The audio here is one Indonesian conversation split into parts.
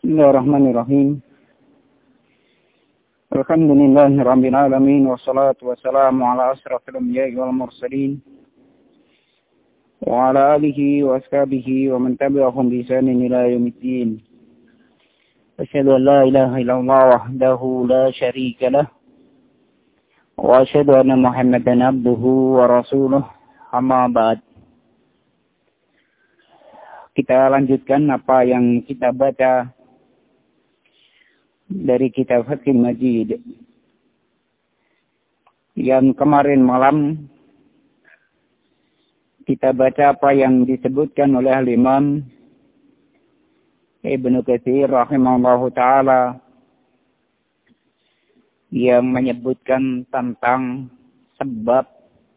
Bismillahirrahmanirrahim. Alhamdulillahirabbil alamin wassalatu wassalamu ala asyrafil anbiya'i wal mursalin wa ala alihi wa ashabihi wa man tabi'ahum bi ihsanin ila yaumiddin. Asyhadu an la ilaha illallah wahdahu la syarika lah wa asyhadu anna Muhammadan abduhu wa rasuluh. Amma ba'd. Kita lanjutkan apa yang kita baca dari kitab Fathul Majid. Yang kemarin malam kita baca apa yang disebutkan oleh Imam Ibnu Katsir rahimahullahu taala yang menyebutkan tentang sebab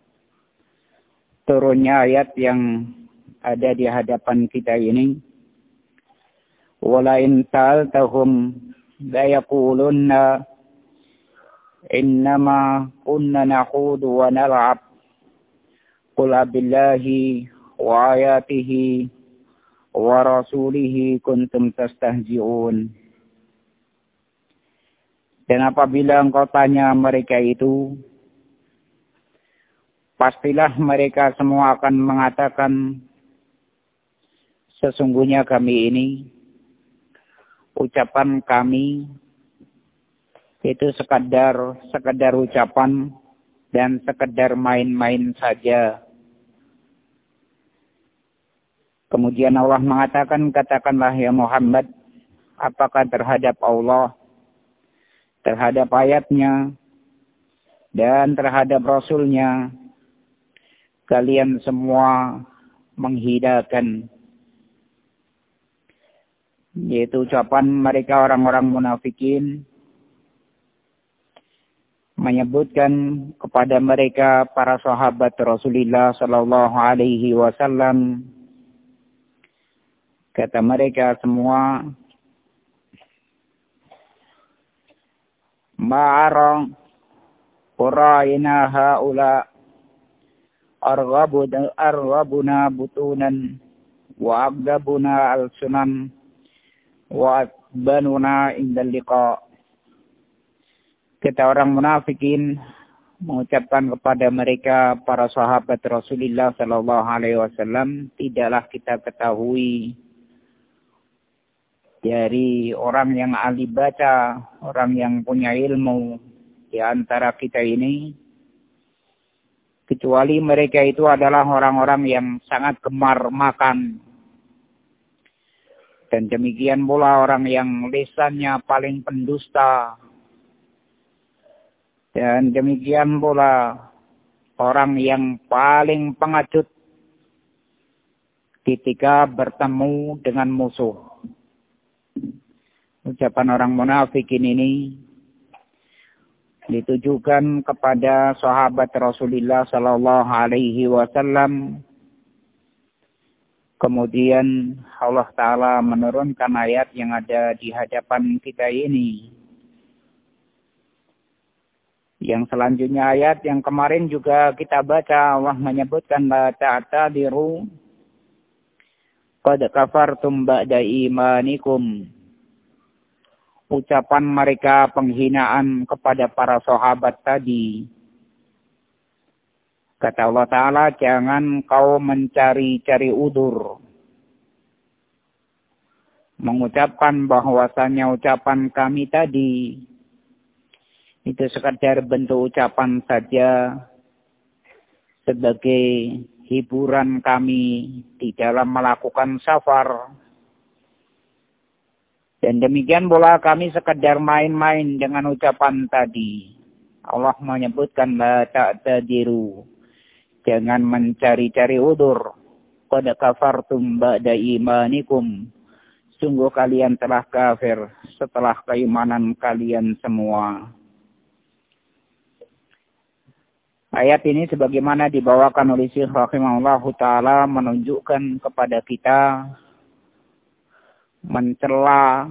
turunnya ayat yang ada di hadapan kita ini. Wala in ta'altahum la yaqulunna innama kunna nakhudu wa nal'ab qul abillahi wa ayatihi wa rasulihi kuntum tastahzi'un. Dan apabila engkau tanya mereka itu, pastilah mereka semua akan mengatakan, sesungguhnya kami ini, ucapan kami itu sekedar ucapan dan sekedar main-main saja. Kemudian Allah mengatakan, katakanlah ya Muhammad, apakah terhadap Allah, terhadap ayatnya, dan terhadap Rasulnya, kalian semua menghinakan. Yaitu ucapan mereka orang-orang munafikin menyebutkan kepada mereka para sahabat Rasulullah sallallahu alaihi wasallam, kata mereka semua, ma'ara qura'ina haula arghabuna butunan wa abdabuna al-sunan wa banuna indal liqa. Kata orang munafikin mengucapkan kepada mereka para sahabat Rasulullah sallallahu alaihi wasallam, tidaklah kita ketahui dari orang yang ahli baca, orang yang punya ilmu di antara kita ini, kecuali mereka itu adalah orang-orang yang sangat gemar makan. Dan demikian pula orang yang lisannya paling pendusta. Dan demikian pula orang yang paling pengecut ketika bertemu dengan musuh. Ucapan orang munafikin ini ditujukan kepada sahabat Rasulullah sallallahu alaihi wasallam. Kemudian Allah Ta'ala menurunkan ayat yang ada di hadapan kita ini. Yang selanjutnya ayat yang kemarin juga kita baca, Allah menyebutkan la ta'tadiru qad kafartum ba'da imanikum. Ucapan mereka penghinaan kepada para sahabat tadi. Kata Allah Ta'ala, jangan kau mencari-cari udzur. Mengucapkan bahwasannya ucapan kami tadi itu sekadar bentuk ucapan saja sebagai hiburan kami di dalam melakukan safar. Dan demikian pula kami sekadar main-main dengan ucapan tadi. Allah menyebutkan la ta'tadiru. Jangan mencari-cari udzur. Qad kafartum ba'da imanikum. Sungguh kalian telah kafir setelah keimanan kalian semua. Ayat ini sebagaimana dibawakan oleh Syekh rahimahullahu taala menunjukkan kepada kita mencela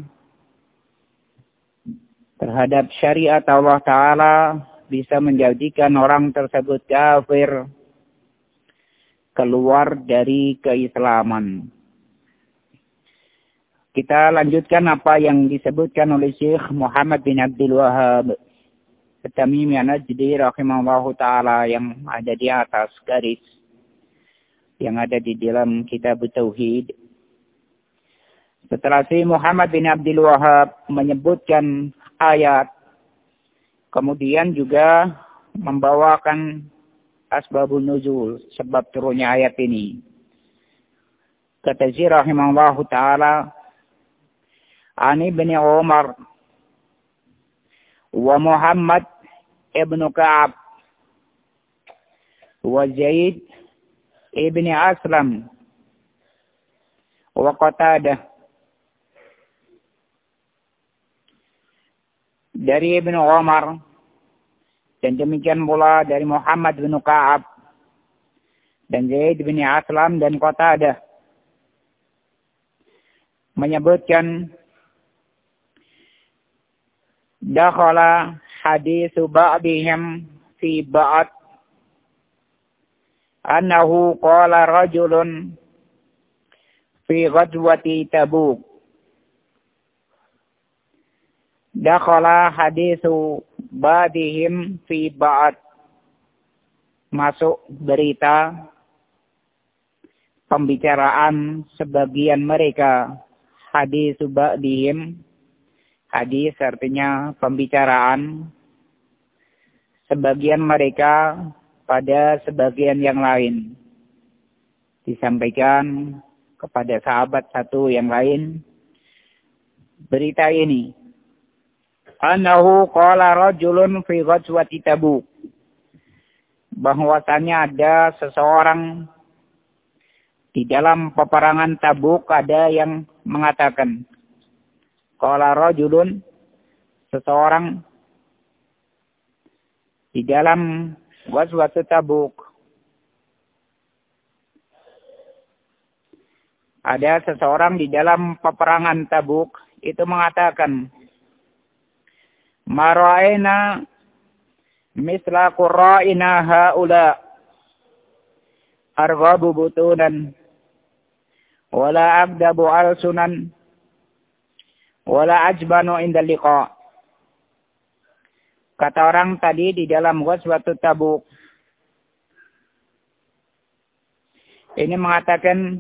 terhadap syariat Allah Ta'ala bisa menjadikan orang tersebut kafir, keluar dari keislaman. Kita lanjutkan apa yang disebutkan oleh Syekh Muhammad bin Abdul Wahhab At-Tamimi An-Najdi rahimahullahu ta'ala yang ada di atas garis yang ada di dalam kitab Tauhid. Setelah Syekh Muhammad bin Abdul Wahhab menyebutkan ayat, kemudian juga membawakan asbabun nuzul, sebab turunnya ayat ini. Kata Syekh rahimahullahu ta'ala, Ani bin Umar wa Muhammad ibn Ka'ab wa Zaid ibn Aslam wa Qatadah. Dari Ibnu Umar dan demikian pula dari Muhammad bin Ka'ab dan Zaid bin Aslam dan Qatadah menyebutkan dakhala haditsu ba'dihim fi ba'd annahu qala rajulun fi ghazwati Tabuk. Dakhala haditsu ba'dihim fi ba'd, masuk berita pembicaraan sebagian mereka. Haditsu ba'dihim, hadis artinya pembicaraan sebagian mereka pada sebagian yang lain. Disampaikan kepada sahabat satu yang lain berita ini. Annahu qala rajulun fi ghazwati Tabuk. Bahwasanya ada seseorang di dalam peperangan Tabuk, ada yang mengatakan, qala rajulun, seseorang di dalam ghazwat Tabuk. Ada seseorang di dalam peperangan Tabuk itu mengatakan, ma ra'ayna misla qurra'ina haula arghabu butunan wala abdabu alsunan wala ajbanu inda liqa. Kata orang tadi di dalam ghazwat Tabuk ini mengatakan,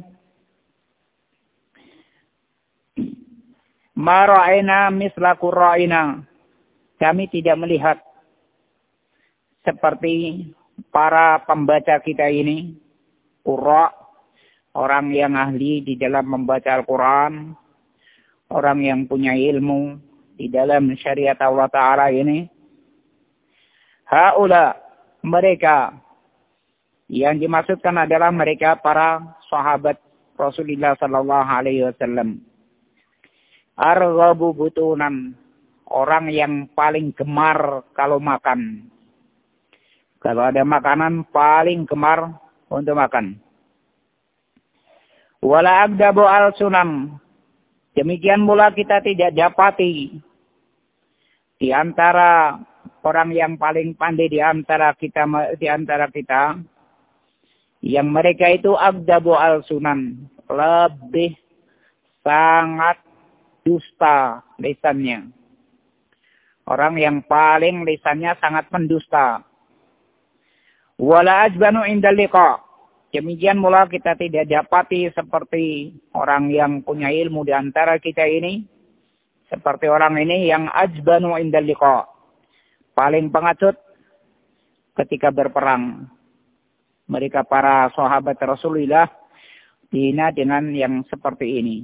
ma ra'ayna misla qurra'ina, kami tidak melihat seperti para pembaca kita ini, qurra, orang yang ahli di dalam membaca Al-Quran, orang yang punya ilmu di dalam syariat Allah Ta'ala ini. Haula, mereka, yang dimaksudkan adalah mereka para sahabat Rasulullah Sallallahu Alaihi Wasallam. Arghabu butunan, orang yang paling gemar kalau makan. Kalau ada makanan, paling gemar untuk makan. Wala agdabu al-sunam. Demikian pula kita tidak dapati di antara orang yang paling pandai di antara kita yang mereka itu agdabu al-sunan, lebih sangat dusta lisannya. Orang yang paling lisannya sangat pendusta. Wala ajbanu indal liqa. Demikian pula kita tidak dapati seperti orang yang punya ilmu di antara kita ini. Seperti orang ini yang ajbanu indal liqa. Paling pengacut ketika berperang. Mereka para sahabat Rasulullah dihina dengan yang seperti ini.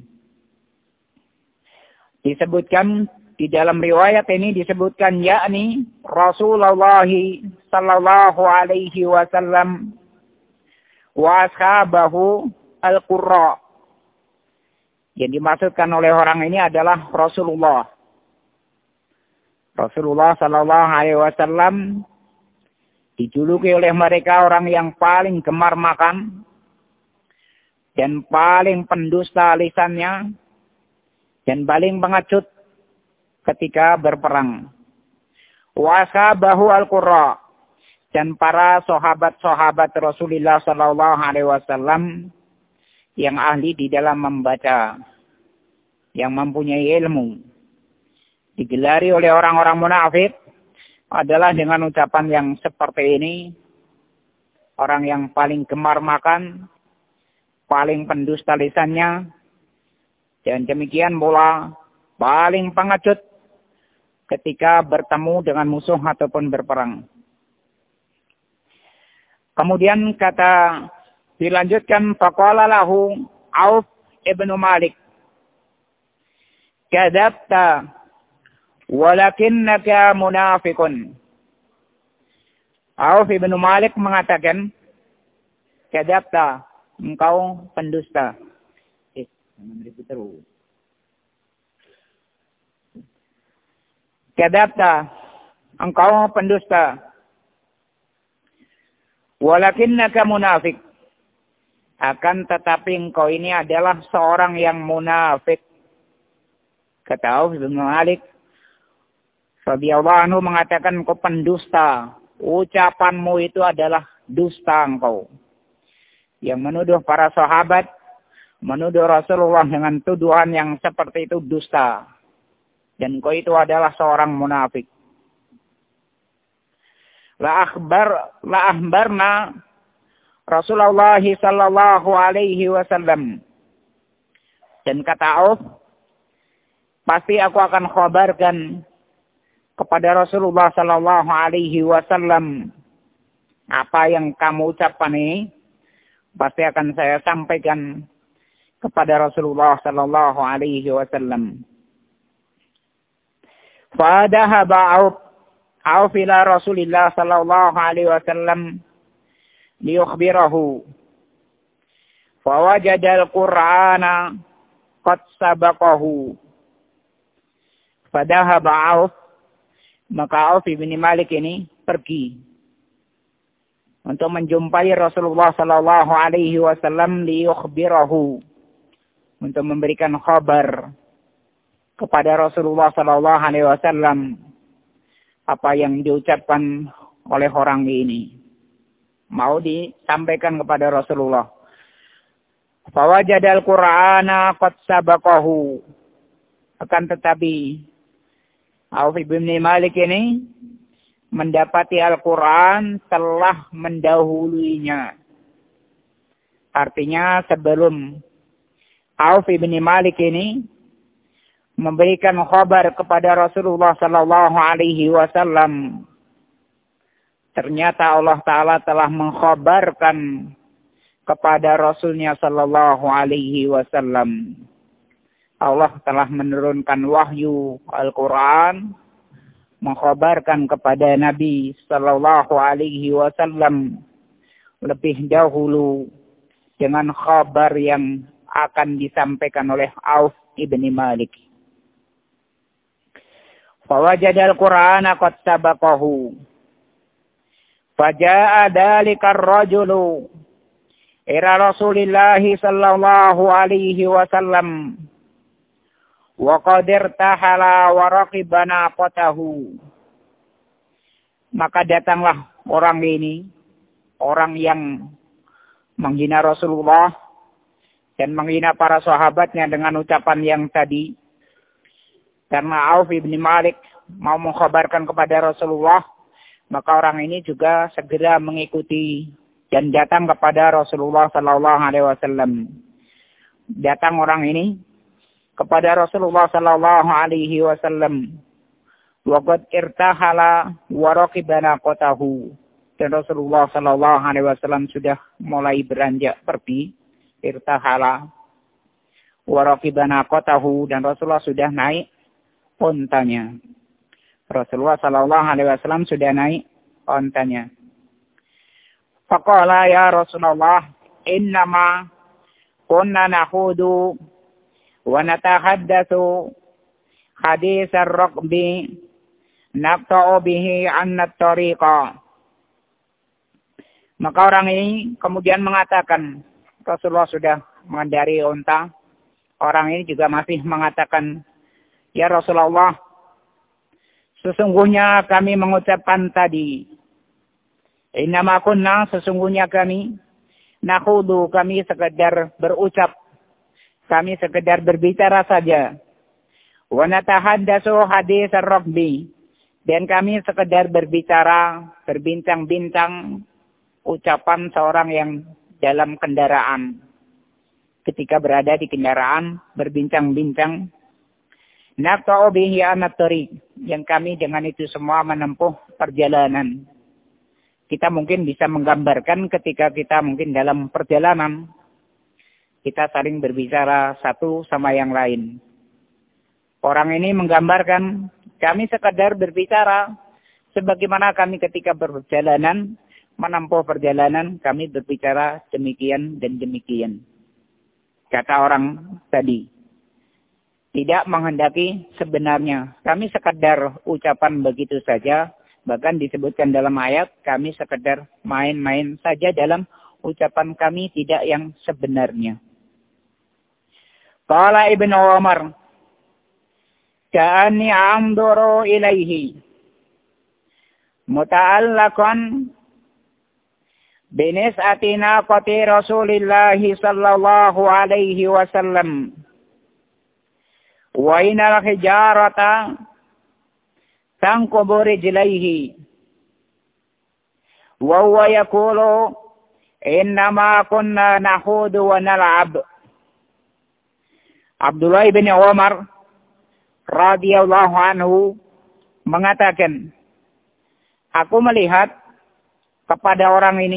Disebutkan di dalam riwayat ini disebutkan yakni Rasulullah sallallahu alaihi wasallam wa ashabahu al-qurra. Yang dimaksudkan oleh orang ini adalah Rasulullah. Rasulullah sallallahu alaihi wasallam dijuluki oleh mereka orang yang paling gemar makan dan paling pendusta lisannya dan paling pengecut ketika berperang. Wa ashabahu al-qurra, dan para sahabat-sahabat Rasulullah sallallahu alaihi wasallam yang ahli di dalam membaca. yang mempunyai ilmu digelari oleh orang-orang munafik adalah dengan ucapan yang seperti ini. Orang yang paling gemar makan, paling pendusta lisannya, dan demikian pula paling pengecut ketika bertemu dengan musuh ataupun berperang. Kemudian kata dilanjutkan, faqala lahu Auf ibnu Malik, kadzabta walakinnaka munafiqun. Auf ibnu Malik mengatakan, kadzabta, engkau pendusta. Kadzabta, engkau pendusta. Walakinnaka munafik. Akan tetapi engkau ini adalah seorang yang munafik. Kata Auf ibnu Malik radhiyallahu anhu mengatakan, engkau pendusta. Ucapanmu itu adalah dusta engkau. Yang menuduh para sahabat, menuduh Rasulullah dengan tuduhan yang seperti itu dusta. Dan engkau itu adalah seorang munafik. La akhbarna Rasulullah sallallahu alaihi wasallam. Dan kata Auf, pasti aku akan khabarkan kepada Rasulullah sallallahu alaihi wasallam apa yang kamu ucapkan ini, pasti akan saya sampaikan kepada Rasulullah sallallahu alaihi wasallam. Fa dhahaba Auf ila Rasulillah sallallahu alaihi wasallam liyukhbirahu. Fa wajada al-Qur'ana qad sabaqahu. Fa dhahaba Auf, maka Auf bin Malik ini pergi untuk menjumpai Rasulullah sallallahu alaihi wasallam liyukhbirahu, untuk memberikan kabar kepada Rasulullah sallallahu alaihi wasallam apa yang diucapkan oleh orang ini. Mau disampaikan kepada Rasulullah. Fawajadal Qur'ana qad sabaqahu. Akan tetapi Auf bin Malik ini mendapati Al-Quran telah mendahuluinya. Artinya sebelum Auf bin Malik ini memberikan khabar kepada Rasulullah sallallahu alaihi wasallam, ternyata Allah Ta'ala telah mengkhabarkan kepada Rasulnya sallallahu alaihi wasallam. Allah telah menurunkan wahyu Al-Quran, mengkhabarkan kepada Nabi sallallahu alaihi wasallam lebih dahulu dengan khabar yang akan disampaikan oleh Auf ibn Malik. Fawajadal Qur'ana qad sabaqahu. Faja'a dhalika ar-rajulu ila Rasulillah sallallahu alaihi wasallam wa qad irtahala wa raqiba naqatahu. Maka datanglah orang ini, orang yang menghina Rasulullah dan menghina para sahabatnya dengan ucapan yang tadi. Karena Auf bin Malik mau mengkhabarkan kepada Rasulullah, maka orang ini juga segera mengikuti dan datang kepada Rasulullah sallallahu alaihi wasallam. Datang orang ini kepada Rasulullah sallallahu alaihi wasallam. Wa qad irtahala wa raqiba naqatahu. Dan Rasulullah sallallahu alaihi wasallam sudah mulai beranjak pergi. Irtahala wa raqiba naqatahu, dan Rasulullah sudah naik ontanya. Rasulullah sallallahu alaihi wasallam sudah naik ontanya. Faqala ya Rasulullah, innama kunna nahudu wa natahaddatsu hadits ar-raqbi naqta'u bihi 'anna at-tariqa. Maka orang ini kemudian mengatakan, Rasulullah sudah mengendari unta. Orang ini juga masih mengatakan, ya Rasulullah, sesungguhnya kami mengucapkan tadi, innama kunna, sesungguhnya kami, nakhudu, kami sekedar berucap, kami sekedar berbicara saja. Wa natahaddatsu hadits ar-rakbi, dan kami sekedar berbicara, berbincang-bincang ucapan seorang yang dalam kendaraan. Ketika berada di kendaraan, berbincang-bincang. Naqta'u bihi anat tariq, yang kami dengan itu semua menempuh perjalanan. Kita mungkin bisa menggambarkan ketika kita mungkin dalam perjalanan, kita saling berbicara satu sama yang lain. Orang ini menggambarkan, kami sekadar berbicara, sebagaimana kami ketika berperjalanan, menempuh perjalanan, kami berbicara demikian dan demikian. Kata orang tadi, tidak menghendaki sebenarnya. Kami sekadar ucapan begitu saja. Bahkan disebutkan dalam ayat, kami sekadar main-main saja dalam ucapan kami, tidak yang sebenarnya. Qala Ibnu Umar, ka'anni anzuru ilaihi muta'allaqan binis'ati naqati Rasulillah sallallahu alaihi wasallam. Wa inal hijarata tanqubu rijlaihi wa huwa yaqulu innama kunna nahudu wa nal'ab. Abdullah bin Umar radhiyallahu anhu mengatakan, aku melihat kepada orang ini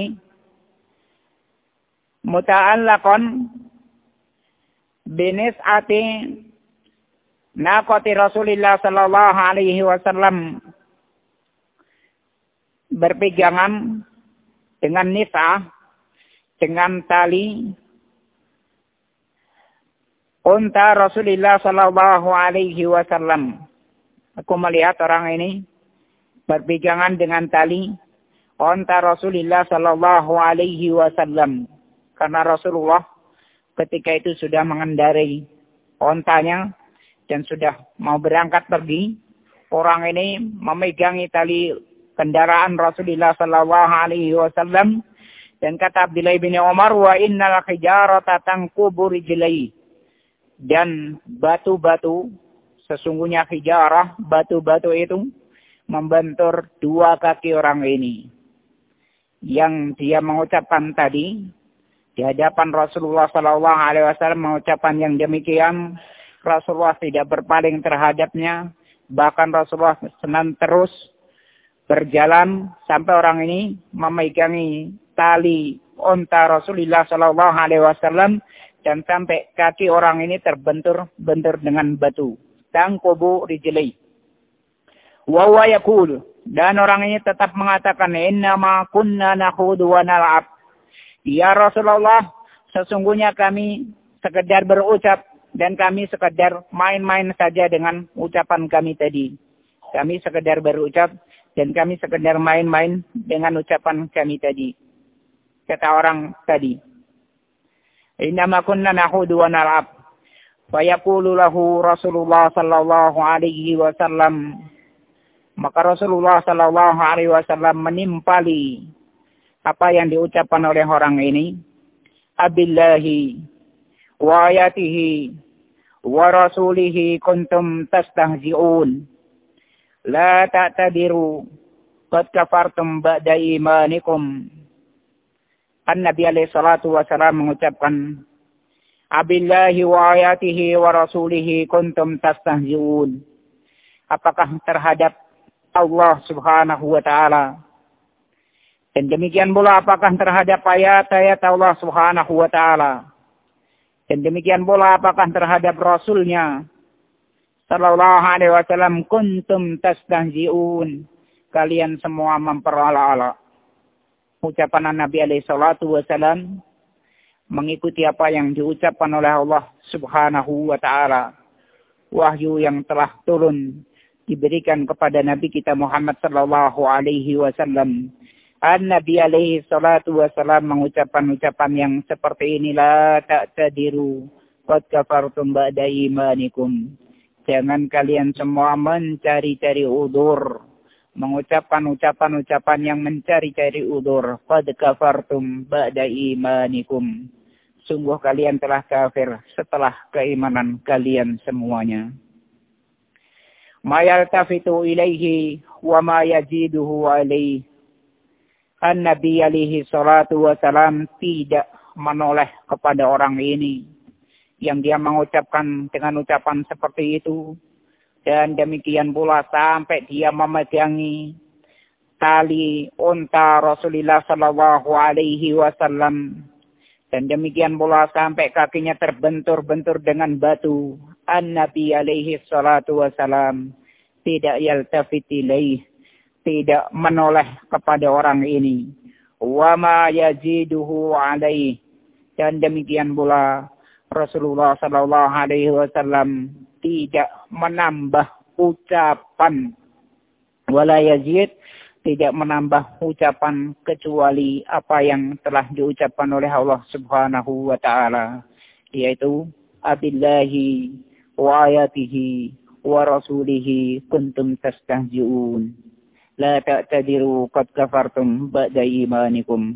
muta'allaqan binis'ati naqati Rasulillah sallallahu alaihi wasallam, berpegangan dengan nis'ah, dengan tali unta Rasulullah sallallahu alaihi wasallam. Aku melihat orang ini berpegangan dengan tali unta Rasulullah sallallahu alaihi wasallam. Karena Rasulullah ketika itu sudah mengendarai untanya dan sudah mau berangkat pergi, orang ini memegangi tali kendaraan Rasulullah sallallahu alaihi wasallam, dan kata Abdullah bin Umar, wa innal hijarata tanqubu rijlai, dan batu-batu, sesungguhnya hijarah, batu-batu itu membentur dua kaki orang ini. Yang dia mengucapkan tadi di hadapan Rasulullah sallallahu alaihi wasallam, mengucapkan yang demikian, Rasulullah tidak berpaling terhadapnya, bahkan Rasulullah senang terus berjalan sampai orang ini memegangi tali unta Rasulullah sallallahu alaihi wasallam, dan sampai kaki orang ini terbentur-bentur dengan batu. Tangqubu rijlai. Wa huwa yaqul, dan orang ini tetap mengatakan, innama kunna nakhudu wa nal'ab. Ya Rasulullah, sesungguhnya kami sekedar berucap dan kami sekedar main-main saja dengan ucapan kami tadi. Kami sekedar berucap dan kami sekedar main-main dengan ucapan kami tadi. Kata orang tadi, innama kunna nahudu wa nal'ab. Fayaqulu lahu Rasulullah sallallahu alaihi wasallam. Maka Rasulullah sallallahu alaihi wasallam menimpali apa yang diucapkan oleh orang ini. Abillahi wa ayatihi wa rasulihi kuntum tastahzi'un. La ta'tadiru qad kafartum ba'da imanikum. Nabi alaihi salatu wasalam mengucapkan, abillahi wa ayatihi wa rasulihi kuntum tastahzi'un. Apakah terhadap Allah subhanahu wa ta'ala, dan demikian pula apakah terhadap ayat-ayat Allah subhanahu wa ta'ala, dan demikian pula apakah terhadap Rasulnya sallallahu alaihi wasallam, kuntum tastahzi'un, kalian semua memperolok-olok. Ucapan Nabi alaihi salatu wasallam mengikuti apa yang diucapkan oleh Allah subhanahu wa ta'ala. Wahyu yang telah turun diberikan kepada Nabi kita Muhammad sallallahu alaihi wasallam. Nabi alaihi salatu wasallam mengucapkan ucapan yang seperti ini, la ta'tadiru qad kafartum ba'da imanikum. Jangan kalian semua mencari-cari udzur, mengucapkan ucapan-ucapan yang mencari-cari udzur. Qad kafartum ba'da imanikum. sungguh kalian telah kafir setelah keimanan kalian semuanya. Ma yaltafitu ilaihi wa ma yajiduhu alaihi. An-Nabi alaihi salatu wassalam tidak menoleh kepada orang ini yang dia mengucapkan dengan ucapan seperti itu, dan demikian pula sampai dia memegangi tali unta Rasulullah sallallahu alaihi wasallam, dan demikian pula sampai kakinya terbentur-bentur dengan batu. An-Nabi alaihi salatu wassalam tidak yaltafit ilaih, tidak menoleh kepada orang ini. Wa ma yajiduhu alaih, dan demikian pula Rasulullah sallallahu alaihi wasallam tidak menambah ucapan, wala yazid, tidak menambah ucapan kecuali apa yang telah diucapkan oleh Allah Subhanahu wa taala, yaitu abillahi wa ayatihi wa rasulihi kuntum tastahzi'un la ta'tadiru qad kafartum ba'da imanikum.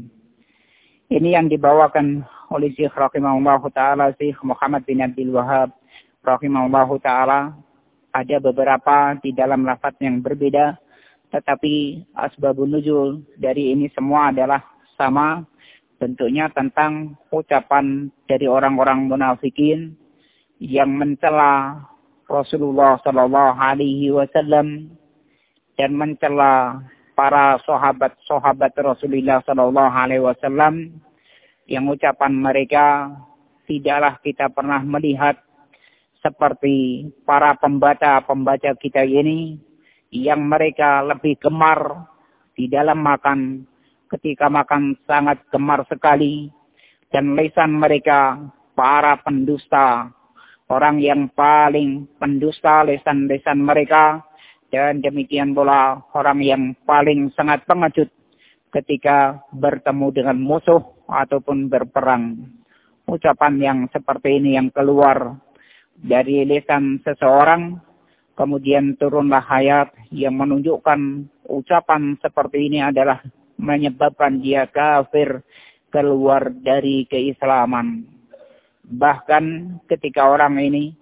Ini yang dibawakan oleh Syekh rahimahullahu taala, Syekh Muhammad bin Abdul Wahhab rahimahullahu taala. Ada beberapa di dalam lafaz yang berbeda, tetapi asbabun nuzul dari ini semua adalah sama, bentuknya tentang ucapan dari orang-orang munafikin yang mencela Rasulullah sallallahu alaihi wasallam dan mencela para sahabat-sahabat Rasulullah sallallahu alaihi wasallam, yang ucapan mereka tidaklah kita pernah melihat seperti para pembaca kita ini, yang mereka lebih gemar di dalam makan, ketika makan sangat gemar sekali, dan lisan mereka para pendusta, orang yang paling pendusta lisan-lisan mereka, dan demikian pula orang yang paling sangat pengecut ketika bertemu dengan musuh ataupun berperang. Ucapan yang seperti ini yang keluar dari lisan seseorang, kemudian turunlah ayat yang menunjukkan ucapan seperti ini adalah menyebabkan dia kafir, keluar dari keislaman. Bahkan ketika orang ini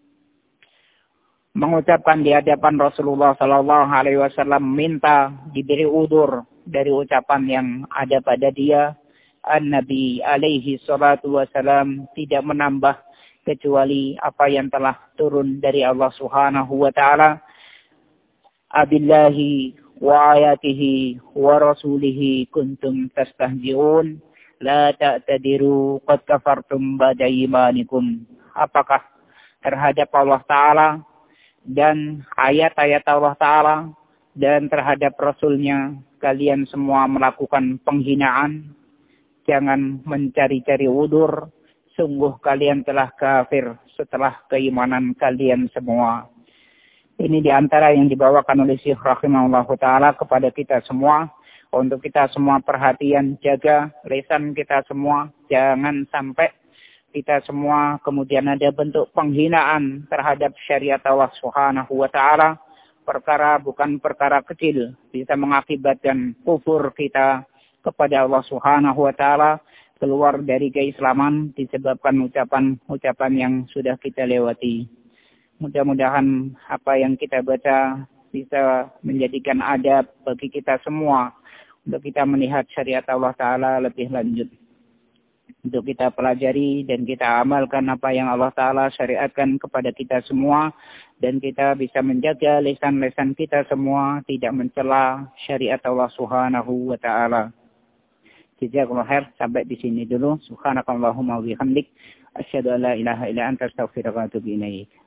mengucapkan di hadapan Rasulullah sallallahu alaihi wasallam minta diberi udzur dari ucapan yang ada pada dia, An-Nabi alaihi salatu wasallam tidak menambah kecuali apa yang telah turun dari Allah Subhanahu wa taala. Abillahi wa ayatihi wa rasulihi kuntum tastahzi'un la ta'tadiru qad kafartum ba'da imanikum. Apakah terhadap Allah taala dan ayat-ayat Allah taala dan terhadap Rasulnya kalian semua melakukan penghinaan? Jangan mencari-cari udzur, sungguh kalian telah kafir setelah keimanan kalian semua. Ini diantara yang dibawakan oleh Syekh rahimahullahu ta'ala kepada kita semua. Untuk kita semua perhatian, jaga lisan kita semua. Jangan sampai kita semua kemudian ada bentuk penghinaan terhadap syariat Allah Subhanahu wa ta'ala. Perkara bukan perkara kecil, bisa mengakibatkan kufur kita kepada Allah Subhanahu wa ta'ala, keluar dari keislaman disebabkan ucapan-ucapan yang sudah kita lewati. Mudah-mudahan apa yang kita baca bisa menjadikan adab bagi kita semua untuk kita melihat syariat Allah Ta'ala lebih lanjut. Untuk kita pelajari dan kita amalkan apa yang Allah Ta'ala syariatkan kepada kita semua, dan kita bisa menjaga lisan-lisan kita semua tidak mencela syariat Allah Subhanahu wa Ta'ala. Jazakumullah khair, sampai di sini dulu. Subhanakallahumma wa bihamdik, asyhadu an la ilaha illa anta, astaghfiruka wa atubu ilaik.